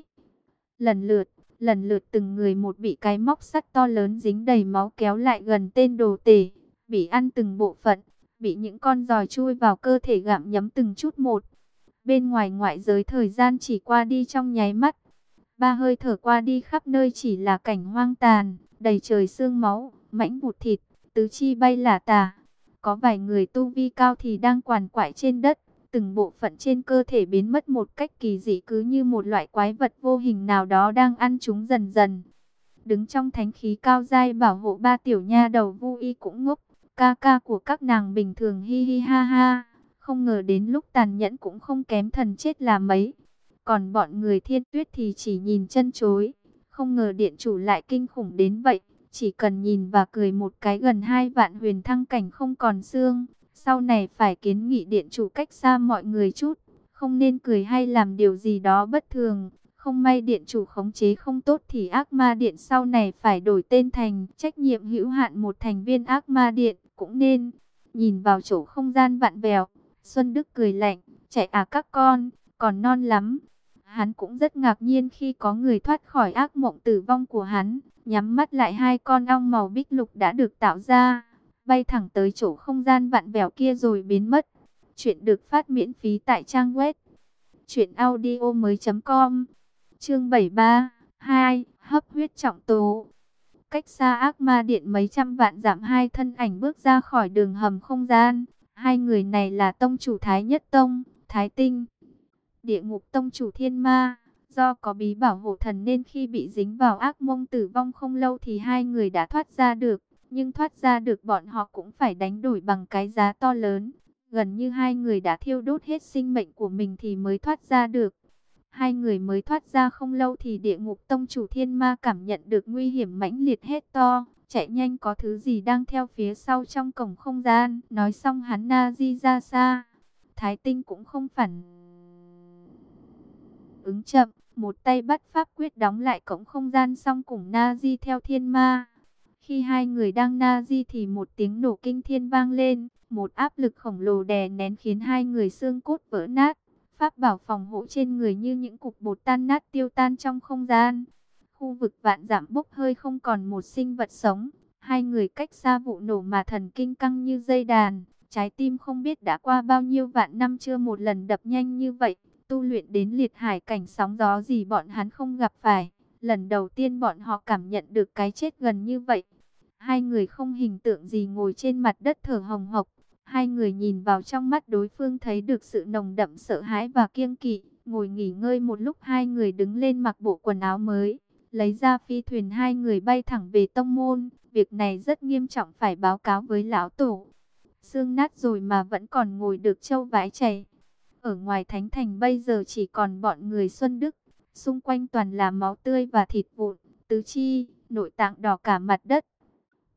Lần lượt, lần lượt từng người một bị cái móc sắt to lớn dính đầy máu kéo lại gần tên đồ tể, bị ăn từng bộ phận, bị những con giòi chui vào cơ thể gặm nhấm từng chút một. Bên ngoài ngoại giới thời gian chỉ qua đi trong nháy mắt. Ba hơi thở qua đi khắp nơi chỉ là cảnh hoang tàn, đầy trời xương máu, mảnh vụn thịt, tứ chi bay lả tả. Có vài người tu vi cao thì đang quằn quại trên đất, từng bộ phận trên cơ thể biến mất một cách kỳ dị cứ như một loại quái vật vô hình nào đó đang ăn chúng dần dần. Đứng trong thánh khí cao giai bảo hộ ba tiểu nha đầu Vu Y cũng ngốc, ca ca của các nàng bình thường hi hi ha ha, không ngờ đến lúc tàn nhẫn cũng không kém thần chết là mấy. Còn bọn người Thiên Tuyết thì chỉ nhìn chân chối, không ngờ điện chủ lại kinh khủng đến vậy, chỉ cần nhìn và cười một cái gần hai vạn huyền thăng cảnh không còn xương. Sau này phải kiến nghị điện chủ cách xa mọi người chút, không nên cười hay làm điều gì đó bất thường. Không may điện chủ khống chế không tốt thì ác ma điện sau này phải đổi tên thành trách nhiệm hữu hạn một thành viên ác ma điện. Cũng nên nhìn vào chỗ không gian vặn vẹo, Xuân Đức cười lạnh, chạy à các con, còn non lắm. Hắn cũng rất ngạc nhiên khi có người thoát khỏi ác mộng tử vong của hắn, nhắm mắt lại hai con ong màu bích lục đã được tạo ra, bay thẳng tới chỗ không gian vặn vẹo kia rồi biến mất. Chuyện được phát miễn phí tại trang web truyện audio mới.com. Chương bảy mươi ba, hai, hấp huyết trọng tố. Cách xa ác ma điện mấy trăm vạn dặm, hai thân ảnh bước ra khỏi đường hầm không gian. Hai người này là tông chủ Thái Nhất Tông, Thái Tinh, Địa Ngục Tông chủ Thiên Ma. Do có bí bảo hộ thần nên khi bị dính vào ác mộng tử vong không lâu thì hai người đã thoát ra được. Nhưng thoát ra được bọn họ cũng phải đánh đổi bằng cái giá to lớn. Gần như hai người đã thiêu đốt hết sinh mệnh của mình thì mới thoát ra được. Hai người mới thoát ra không lâu thì Địa Ngục Tông chủ Thiên Ma cảm nhận được nguy hiểm mãnh liệt hét to, chạy nhanh có thứ gì đang theo phía sau trong cổng không gian. Nói xong hắn na di ra xa. Thái Tinh cũng không phản ứng chậm, một tay bắt pháp quyết đóng lại cổng không gian xong cùng na di theo Thiên Ma. Khi hai người đang na di thì một tiếng nổ kinh thiên vang lên, một áp lực khổng lồ đè nén khiến hai người xương cốt vỡ nát. Pháp bảo phòng hộ trên người như những cục bột tan nát tiêu tan trong không gian. Khu vực vạn dặm bốc hơi không còn một sinh vật sống. Hai người cách xa vụ nổ mà thần kinh căng như dây đàn. Trái tim không biết đã qua bao nhiêu vạn năm chưa một lần đập nhanh như vậy. Tu luyện đến liệt hải cảnh sóng gió gì bọn hắn không gặp phải. Lần đầu tiên bọn họ cảm nhận được cái chết gần như vậy. Hai người không hình tượng gì ngồi trên mặt đất thở hồng hộc. Hai người nhìn vào trong mắt đối phương thấy được sự nồng đậm sợ hãi và kiêng kỵ. Ngồi nghỉ ngơi một lúc hai người đứng lên mặc bộ quần áo mới. Lấy ra phi thuyền hai người bay thẳng về tông môn. Việc này rất nghiêm trọng phải báo cáo với lão tổ. Xương nát rồi mà vẫn còn ngồi được trâu vái chảy. Ở ngoài thánh thành bây giờ chỉ còn bọn người Xuân Đức. Xung quanh toàn là máu tươi và thịt vụn, tứ chi, nội tạng đỏ cả mặt đất.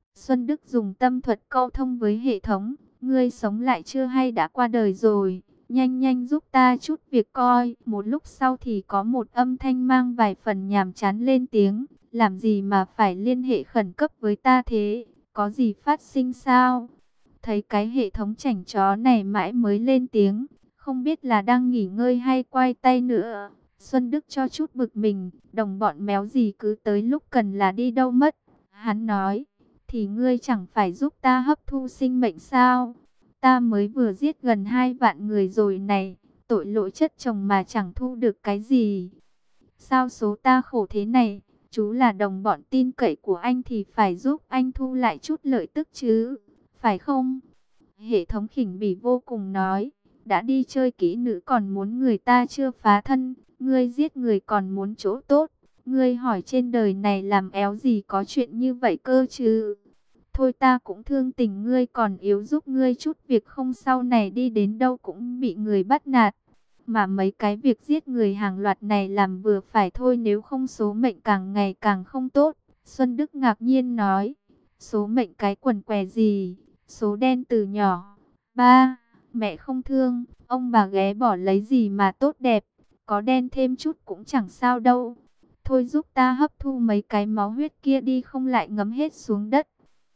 Xuân Đức dùng tâm thuật câu thông với hệ thống. Ngươi sống lại chưa hay đã qua đời rồi? Nhanh nhanh giúp ta chút việc coi. Một lúc sau thì có một âm thanh mang vài phần nhàm chán lên tiếng. Làm gì mà phải liên hệ khẩn cấp với ta thế? Có gì phát sinh sao? Thấy cái hệ thống chảnh chó này mãi mới lên tiếng. Không biết là đang nghỉ ngơi hay quay tay nữa. Xuân Đức cho chút bực mình. Đồng bọn méo gì cứ tới lúc cần là đi đâu mất. Hắn nói. Thì ngươi chẳng phải giúp ta hấp thu sinh mệnh sao? Ta mới vừa giết gần hai vạn người rồi này. Tội lỗi chất chồng mà chẳng thu được cái gì. Sao số ta khổ thế này? Chú là đồng bọn tin cậy của anh thì phải giúp anh thu lại chút lợi tức chứ. Phải không? Hệ thống khỉnh bỉ vô cùng nói. Đã đi chơi kỹ nữ còn muốn người ta chưa phá thân. Ngươi giết người còn muốn chỗ tốt. Ngươi hỏi trên đời này làm éo gì có chuyện như vậy cơ chứ? Thôi ta cũng thương tình ngươi còn yếu giúp ngươi chút việc không sau này đi đến đâu cũng bị người bắt nạt. Mà mấy cái việc giết người hàng loạt này làm vừa phải thôi nếu không số mệnh càng ngày càng không tốt. Xuân Đức ngạc nhiên nói, số mệnh cái quần què gì, số đen từ nhỏ. Ba, mẹ không thương, ông bà ghé bỏ lấy gì mà tốt đẹp, có đen thêm chút cũng chẳng sao đâu. Thôi giúp ta hấp thu mấy cái máu huyết kia đi không lại ngấm hết xuống đất.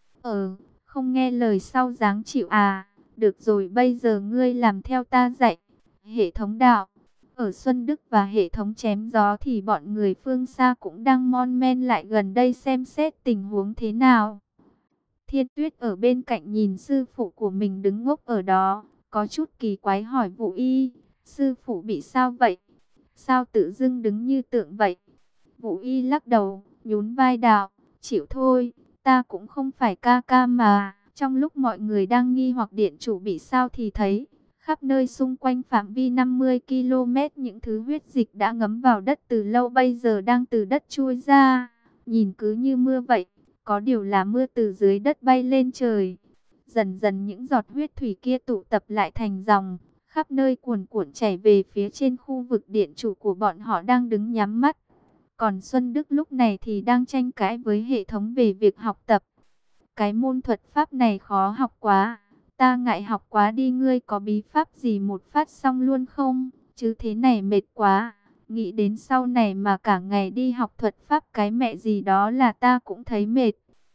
Ờ, không nghe lời sau dáng chịu à, được rồi bây giờ ngươi làm theo ta dạy. Hệ thống đạo, ở Xuân Đức và hệ thống chém gió thì bọn người phương xa cũng đang mon men lại gần đây xem xét tình huống thế nào. Thiên Tuyết ở bên cạnh nhìn sư phụ của mình đứng ngốc ở đó, có chút kỳ quái hỏi Vũ Y, sư phụ bị sao vậy? Sao tự dưng đứng như tượng vậy? Vũ Y lắc đầu, nhún vai đạo, chịu thôi, ta cũng không phải ca ca mà. Trong lúc mọi người đang nghi hoặc điện chủ bị sao thì thấy, khắp nơi xung quanh phạm vi năm mươi ki lô mét những thứ huyết dịch đã ngấm vào đất từ lâu bây giờ đang từ đất chui ra. Nhìn cứ như mưa vậy, có điều là mưa từ dưới đất bay lên trời. Dần dần những giọt huyết thủy kia tụ tập lại thành dòng, khắp nơi cuồn cuộn chảy về phía trên khu vực điện chủ của bọn họ đang đứng nhắm mắt. Còn Xuân Đức lúc này thì đang tranh cãi với hệ thống về việc học tập. Cái môn thuật pháp này khó học quá. Ta ngại học quá đi, ngươi có bí pháp gì một phát xong luôn không? Chứ thế này mệt quá. Nghĩ đến sau này mà cả ngày đi học thuật pháp cái mẹ gì đó là ta cũng thấy mệt.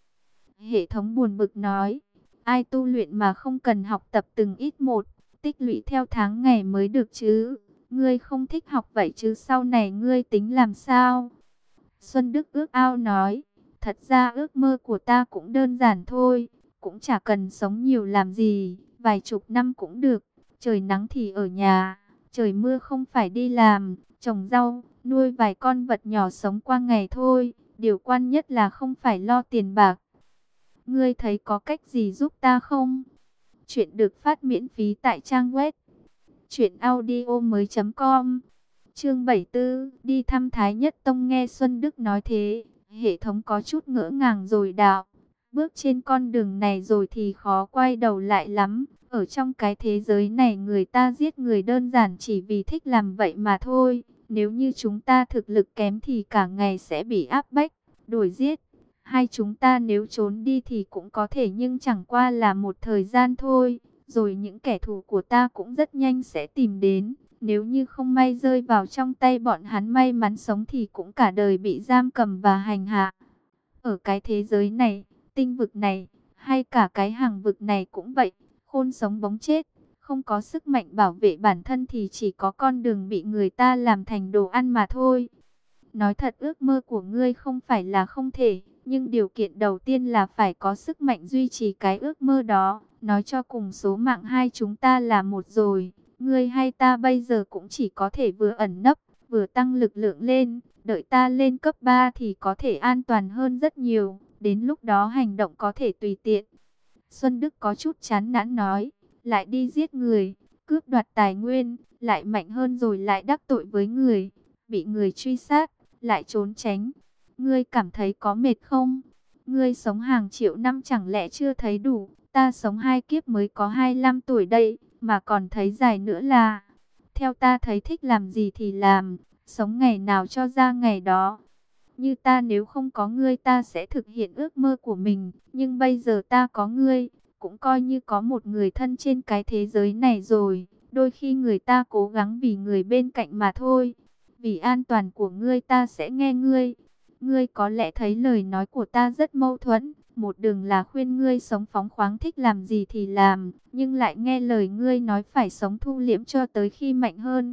Hệ thống buồn bực nói. Ai tu luyện mà không cần học tập từng ít một, tích lũy theo tháng ngày mới được chứ. Ngươi không thích học vậy chứ sau này ngươi tính làm sao? Xuân Đức ước ao nói. Thật ra ước mơ của ta cũng đơn giản thôi. Cũng chả cần sống nhiều làm gì. Vài chục năm cũng được. Trời nắng thì ở nhà. Trời mưa không phải đi làm. Trồng rau, nuôi vài con vật nhỏ sống qua ngày thôi. Điều quan nhất là không phải lo tiền bạc. Ngươi thấy có cách gì giúp ta không? Chuyện được phát miễn phí tại trang web truyện audio mới com. Chương bảy mươi tư, đi thăm Thái Nhất Tông. Nghe Xuân Đức nói thế, hệ thống có chút ngỡ ngàng rồi đạo. Bước trên con đường này rồi thì khó quay đầu lại lắm. Ở trong cái thế giới này người ta giết người đơn giản chỉ vì thích làm vậy mà thôi. Nếu như chúng ta thực lực kém thì cả ngày sẽ bị áp bách, đuổi giết. Hay chúng ta nếu trốn đi thì cũng có thể nhưng chẳng qua là một thời gian thôi. Rồi những kẻ thù của ta cũng rất nhanh sẽ tìm đến. Nếu như không may rơi vào trong tay bọn hắn may mắn sống thì cũng cả đời bị giam cầm và hành hạ. Ở cái thế giới này, tinh vực này, hay cả cái hàng vực này cũng vậy. Khôn sống bóng chết, không có sức mạnh bảo vệ bản thân thì chỉ có con đường bị người ta làm thành đồ ăn mà thôi. Nói thật ước mơ của ngươi không phải là không thể, nhưng điều kiện đầu tiên là phải có sức mạnh duy trì cái ước mơ đó. Nói cho cùng số mạng hai chúng ta là một rồi. Ngươi hay ta bây giờ cũng chỉ có thể vừa ẩn nấp, vừa tăng lực lượng lên. Đợi ta lên cấp ba thì có thể an toàn hơn rất nhiều. Đến lúc đó hành động có thể tùy tiện. Xuân Đức có chút chán nản nói. Lại đi giết người, cướp đoạt tài nguyên, lại mạnh hơn rồi lại đắc tội với người. Bị người truy sát, lại trốn tránh. Ngươi cảm thấy có mệt không? Ngươi sống hàng triệu năm chẳng lẽ chưa thấy đủ? Ta sống hai kiếp mới có hai mươi lăm tuổi đây, mà còn thấy dài nữa là. Theo ta thấy thích làm gì thì làm, sống ngày nào cho ra ngày đó. Như ta nếu không có ngươi ta sẽ thực hiện ước mơ của mình. Nhưng bây giờ ta có ngươi, cũng coi như có một người thân trên cái thế giới này rồi. Đôi khi người ta cố gắng vì người bên cạnh mà thôi. Vì an toàn của ngươi ta sẽ nghe ngươi. Ngươi có lẽ thấy lời nói của ta rất mâu thuẫn. Một đường là khuyên ngươi sống phóng khoáng, thích làm gì thì làm. Nhưng lại nghe lời ngươi nói phải sống thu liễm cho tới khi mạnh hơn.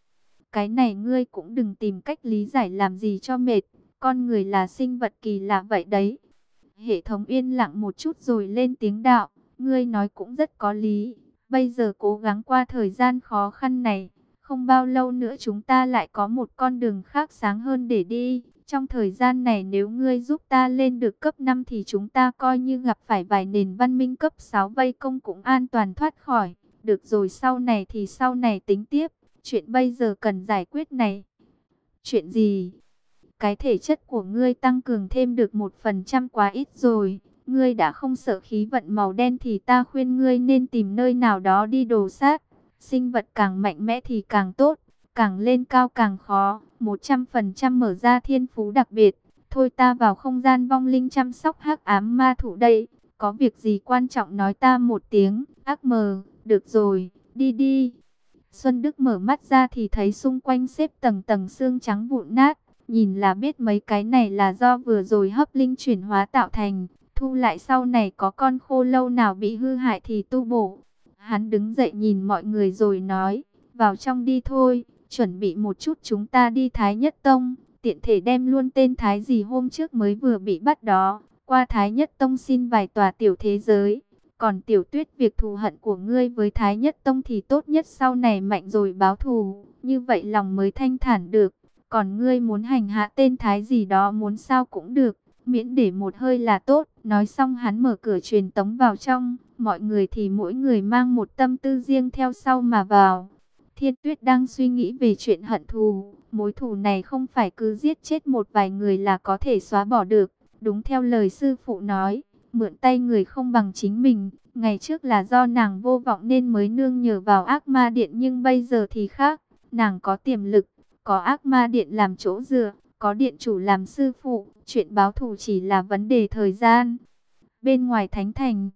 Cái này ngươi cũng đừng tìm cách lý giải làm gì cho mệt. Con người là sinh vật kỳ lạ vậy đấy. Hệ thống yên lặng một chút rồi lên tiếng đạo. Ngươi nói cũng rất có lý. Bây giờ cố gắng qua thời gian khó khăn này. Không bao lâu nữa chúng ta lại có một con đường khác sáng hơn để đi. Trong thời gian này nếu ngươi giúp ta lên được cấp năm thì chúng ta coi như gặp phải vài nền văn minh cấp sáu vây công cũng an toàn thoát khỏi. Được rồi, sau này thì sau này tính tiếp. Chuyện bây giờ cần giải quyết này. Chuyện gì? Cái thể chất của ngươi tăng cường thêm được một phần trăm quá ít rồi. Ngươi đã không sợ khí vận màu đen thì ta khuyên ngươi nên tìm nơi nào đó đi đồ sát. Sinh vật càng mạnh mẽ thì càng tốt, càng lên cao càng khó. một trăm phần trăm mở ra thiên phú đặc biệt. Thôi ta vào không gian vong linh chăm sóc hắc ám ma thủ đây. Có việc gì quan trọng nói ta một tiếng. Ác mờ, được rồi, đi đi. Xuân Đức mở mắt ra thì thấy xung quanh xếp tầng tầng xương trắng vụn nát. Nhìn là biết mấy cái này là do vừa rồi hấp linh chuyển hóa tạo thành. Thu lại sau này có con khô lâu nào bị hư hại thì tu bổ. Hắn đứng dậy nhìn mọi người rồi nói, vào trong đi thôi, chuẩn bị một chút chúng ta đi Thái Nhất Tông. Tiện thể đem luôn tên Thái gì hôm trước mới vừa bị bắt đó, qua Thái Nhất Tông xin vài tòa tiểu thế giới. Còn Tiểu Tuyết, việc thù hận của ngươi với Thái Nhất Tông thì tốt nhất sau này mạnh rồi báo thù, như vậy lòng mới thanh thản được. Còn ngươi muốn hành hạ tên Thái gì đó muốn sao cũng được, miễn để một hơi là tốt. Nói xong hắn mở cửa truyền tống vào trong, mọi người thì mỗi người mang một tâm tư riêng theo sau mà vào. Thiên Tuyết đang suy nghĩ về chuyện hận thù, mối thù này không phải cứ giết chết một vài người là có thể xóa bỏ được. Đúng theo lời sư phụ nói, mượn tay người không bằng chính mình. Ngày trước là do nàng vô vọng nên mới nương nhờ vào ác ma điện, nhưng bây giờ thì khác. Nàng có tiềm lực, có ác ma điện làm chỗ dựa, có điện chủ làm sư phụ, chuyện báo thù chỉ là vấn đề thời gian. Bên ngoài thánh thành,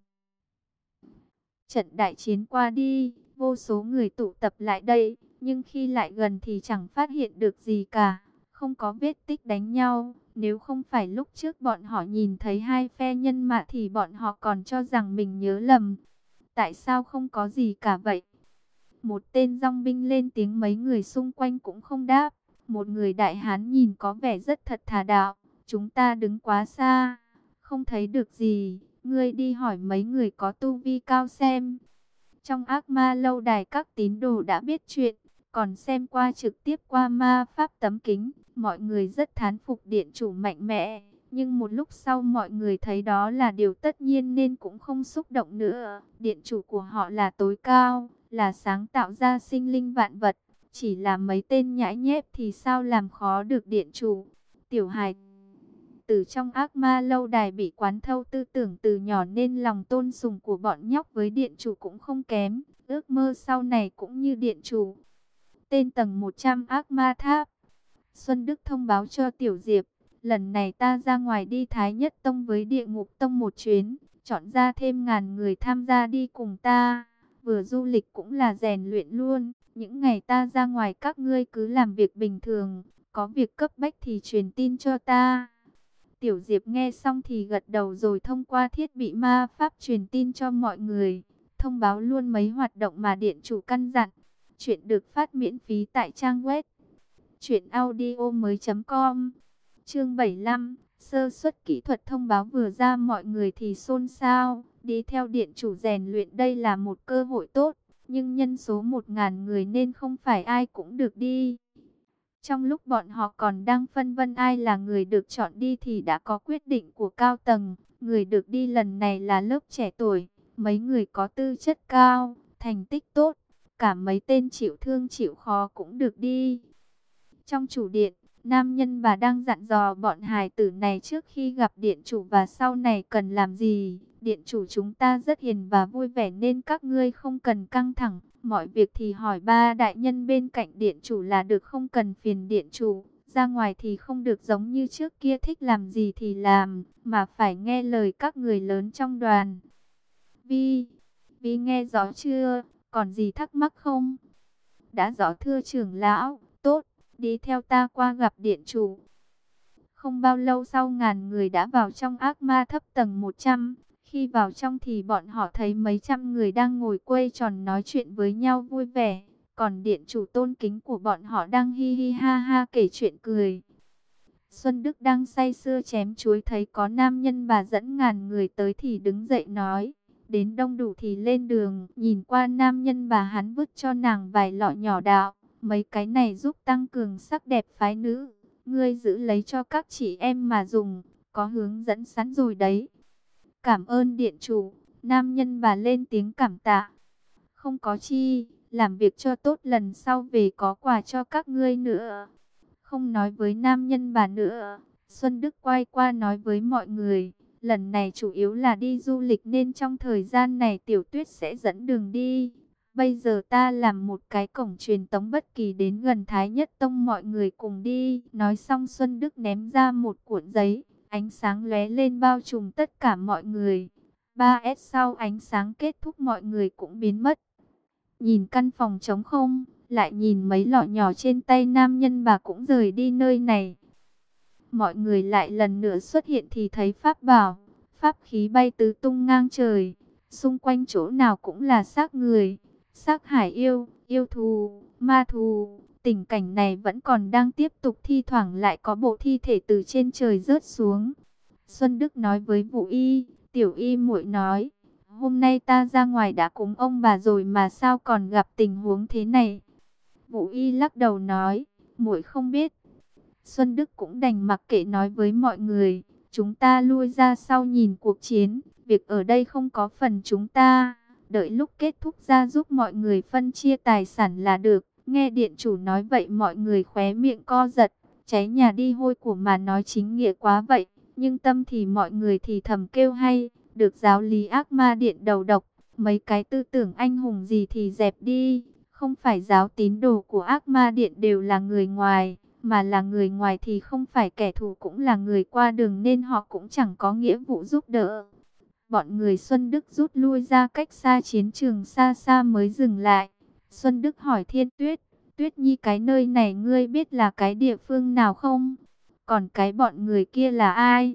trận đại chiến qua đi, vô số người tụ tập lại đây, nhưng khi lại gần thì chẳng phát hiện được gì cả, không có vết tích đánh nhau. Nếu không phải lúc trước bọn họ nhìn thấy hai phe nhân mã thì bọn họ còn cho rằng mình nhớ lầm. Tại sao không có gì cả vậy? Một tên dòng binh lên tiếng, mấy người xung quanh cũng không đáp. Một người đại hán nhìn có vẻ rất thật thà đạo, chúng ta đứng quá xa, không thấy được gì. Ngươi đi hỏi mấy người có tu vi cao xem. Trong ác ma lâu đài các tín đồ đã biết chuyện, còn xem qua trực tiếp qua ma pháp tấm kính. Mọi người rất thán phục điện chủ mạnh mẽ, nhưng một lúc sau mọi người thấy đó là điều tất nhiên nên cũng không xúc động nữa. Điện chủ của họ là tối cao, là sáng tạo ra sinh linh vạn vật. Chỉ là mấy tên nhãi nhép thì sao làm khó được điện chủ. Tiểu hài từ trong ác ma lâu đài bị quán thâu tư tưởng từ nhỏ nên lòng tôn sùng của bọn nhóc với điện chủ cũng không kém. Ước mơ sau này cũng như điện chủ. Tên tầng một trăm ác ma tháp. Xuân Đức thông báo cho Tiểu Diệp, lần này ta ra ngoài đi Thái Nhất Tông với Địa Ngục Tông một chuyến, chọn ra thêm ngàn người tham gia đi cùng ta. Vừa du lịch cũng là rèn luyện luôn. Những ngày ta ra ngoài các ngươi cứ làm việc bình thường, có việc cấp bách thì truyền tin cho ta. Tiểu Diệp nghe xong thì gật đầu rồi thông qua thiết bị ma pháp truyền tin cho mọi người, thông báo luôn mấy hoạt động mà điện chủ căn dặn. Chuyện được phát miễn phí tại trang web truyện audio mới chấm com. Chương bảy mươi lăm, sơ suất kỹ thuật. Thông báo vừa ra mọi người thì xôn xao. Đi theo điện chủ rèn luyện đây là một cơ hội tốt, nhưng nhân số một ngàn người nên không phải ai cũng được đi. Trong lúc bọn họ còn đang phân vân ai là người được chọn đi thì đã có quyết định của cao tầng. Người được đi lần này là lớp trẻ tuổi, mấy người có tư chất cao, thành tích tốt, cả mấy tên chịu thương chịu khó cũng được đi. Trong chủ điện, nam nhân bà đang dặn dò bọn hài tử này trước khi gặp điện chủ và sau này cần làm gì. Điện chủ chúng ta rất hiền và vui vẻ nên các ngươi không cần căng thẳng. Mọi việc thì hỏi ba đại nhân bên cạnh điện chủ là được, không cần phiền điện chủ. Ra ngoài thì không được giống như trước kia thích làm gì thì làm, mà phải nghe lời các người lớn trong đoàn. Vi, Vi nghe rõ chưa, còn gì thắc mắc không? Đã rõ thưa trưởng lão, tốt, đi theo ta qua gặp điện chủ. Không bao lâu sau ngàn người đã vào trong ác ma thấp tầng một trăm. Khi vào trong thì bọn họ thấy mấy trăm người đang ngồi quây tròn nói chuyện với nhau vui vẻ. Còn điện chủ tôn kính của bọn họ đang hi hi ha ha kể chuyện cười. Xuân Đức đang say sưa chém chuối thấy có nam nhân bà dẫn ngàn người tới thì đứng dậy nói. Đến đông đủ thì lên đường, nhìn qua nam nhân bà hắn vứt cho nàng vài lọ nhỏ đạo. Mấy cái này giúp tăng cường sắc đẹp phái nữ. Ngươi giữ lấy cho các chị em mà dùng, có hướng dẫn sẵn rồi đấy. Cảm ơn điện chủ, nam nhân bà lên tiếng cảm tạ. Không có chi, làm việc cho tốt lần sau về có quà cho các ngươi nữa. Không nói với nam nhân bà nữa, Xuân Đức quay qua nói với mọi người. Lần này chủ yếu là đi du lịch nên trong thời gian này Tiểu Tuyết sẽ dẫn đường đi. Bây giờ ta làm một cái cổng truyền tống bất kỳ đến gần Thái Nhất Tông mọi người cùng đi. Nói xong Xuân Đức ném ra một cuộn giấy, ánh sáng lóe lên bao trùm tất cả mọi người. ba S sau ánh sáng kết thúc mọi người cũng biến mất. Nhìn căn phòng trống không, lại nhìn mấy lọ nhỏ trên tay nam nhân bà cũng rời đi nơi này. Mọi người lại lần nữa xuất hiện thì thấy pháp bảo, pháp khí bay tứ tung ngang trời. Xung quanh chỗ nào cũng là xác người, xác hải yêu, yêu thù, ma thù. Tình cảnh này vẫn còn đang tiếp tục, thi thoảng lại có bộ thi thể từ trên trời rớt xuống. Xuân Đức nói với Vũ Y, Tiểu Y muội nói, hôm nay ta ra ngoài đã cúng ông bà rồi mà sao còn gặp tình huống thế này. Vũ Y lắc đầu nói, muội không biết. Xuân Đức cũng đành mặc kệ nói với mọi người, chúng ta lui ra sau nhìn cuộc chiến, việc ở đây không có phần chúng ta, đợi lúc kết thúc ra giúp mọi người phân chia tài sản là được. Nghe điện chủ nói vậy mọi người khóe miệng co giật, cháy nhà đi hôi của mà nói chính nghĩa quá vậy, nhưng tâm thì mọi người thì thầm kêu hay, được giáo lý ác ma điện đầu độc, mấy cái tư tưởng anh hùng gì thì dẹp đi, không phải giáo tín đồ của ác ma điện đều là người ngoài. Mà là người ngoài thì không phải kẻ thù cũng là người qua đường nên họ cũng chẳng có nghĩa vụ giúp đỡ. Bọn người Xuân Đức rút lui ra cách xa chiến trường xa xa mới dừng lại. Xuân Đức hỏi Thiên Tuyết, Tuyết Nhi cái nơi này ngươi biết là cái địa phương nào không? Còn cái bọn người kia là ai?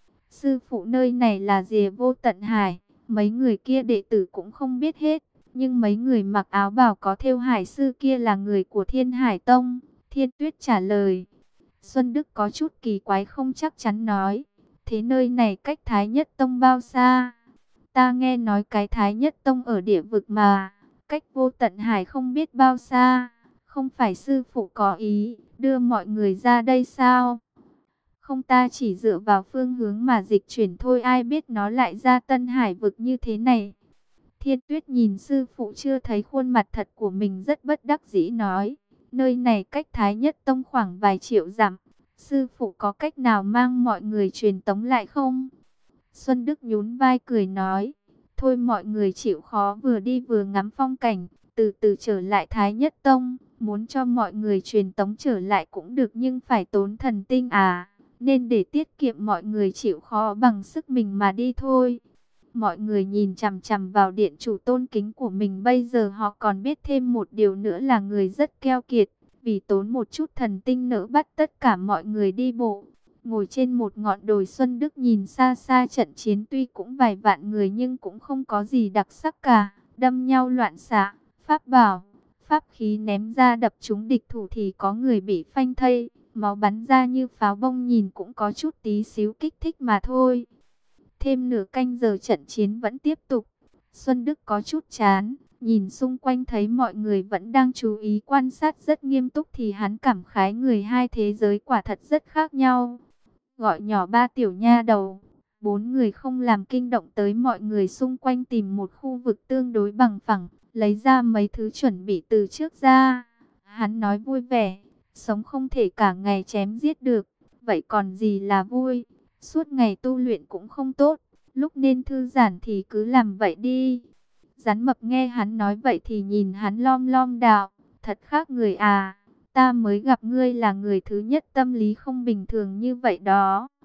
Sư phụ nơi này là Dìa Vô Tận Hải, mấy người kia đệ tử cũng không biết hết. Nhưng mấy người mặc áo bào có thêu hải sư kia là người của Thiên Hải Tông. Thiên Tuyết trả lời. Xuân Đức có chút kỳ quái không chắc chắn nói. Thế nơi này cách Thái Nhất Tông bao xa? Ta nghe nói cái Thái Nhất Tông ở địa vực mà. Cách Vô Tận Hải không biết bao xa. Không phải sư phụ có ý đưa mọi người ra đây sao? Không, ta chỉ dựa vào phương hướng mà dịch chuyển thôi, ai biết nó lại ra Tân Hải vực như thế này. Thiên Tuyết nhìn sư phụ chưa thấy khuôn mặt thật của mình rất bất đắc dĩ nói. Nơi này cách Thái Nhất Tông khoảng vài triệu dặm. Sư phụ có cách nào mang mọi người truyền tống lại không? Xuân Đức nhún vai cười nói. Thôi mọi người chịu khó vừa đi vừa ngắm phong cảnh. Từ từ trở lại Thái Nhất Tông. Muốn cho mọi người truyền tống trở lại cũng được nhưng phải tốn thần tinh à. Nên để tiết kiệm mọi người chịu khó bằng sức mình mà đi thôi. Mọi người nhìn chằm chằm vào điện chủ tôn kính của mình, bây giờ họ còn biết thêm một điều nữa là người rất keo kiệt. Vì tốn một chút thần tinh nỡ bắt tất cả mọi người đi bộ. Ngồi trên một ngọn đồi, Xuân Đức nhìn xa xa trận chiến tuy cũng vài vạn người nhưng cũng không có gì đặc sắc cả. Đâm nhau loạn xạ, pháp bảo, pháp khí ném ra đập trúng địch thủ thì có người bị phanh thây. Máu bắn ra như pháo bông, nhìn cũng có chút tí xíu kích thích mà thôi. Thêm nửa canh giờ trận chiến vẫn tiếp tục. Xuân Đức có chút chán, nhìn xung quanh thấy mọi người vẫn đang chú ý quan sát rất nghiêm túc thì hắn cảm khái người hai thế giới quả thật rất khác nhau. Gọi nhỏ ba tiểu nha đầu, bốn người không làm kinh động tới mọi người xung quanh, tìm một khu vực tương đối bằng phẳng, lấy ra mấy thứ chuẩn bị từ trước ra. Hắn nói vui vẻ, sống không thể cả ngày chém giết được, vậy còn gì là vui? Suốt ngày tu luyện cũng không tốt, lúc nên thư giãn thì cứ làm vậy đi. Rắn mập nghe hắn nói vậy thì nhìn hắn lom lom đạo, thật khác người à, ta mới gặp ngươi là người thứ nhất tâm lý không bình thường như vậy đó.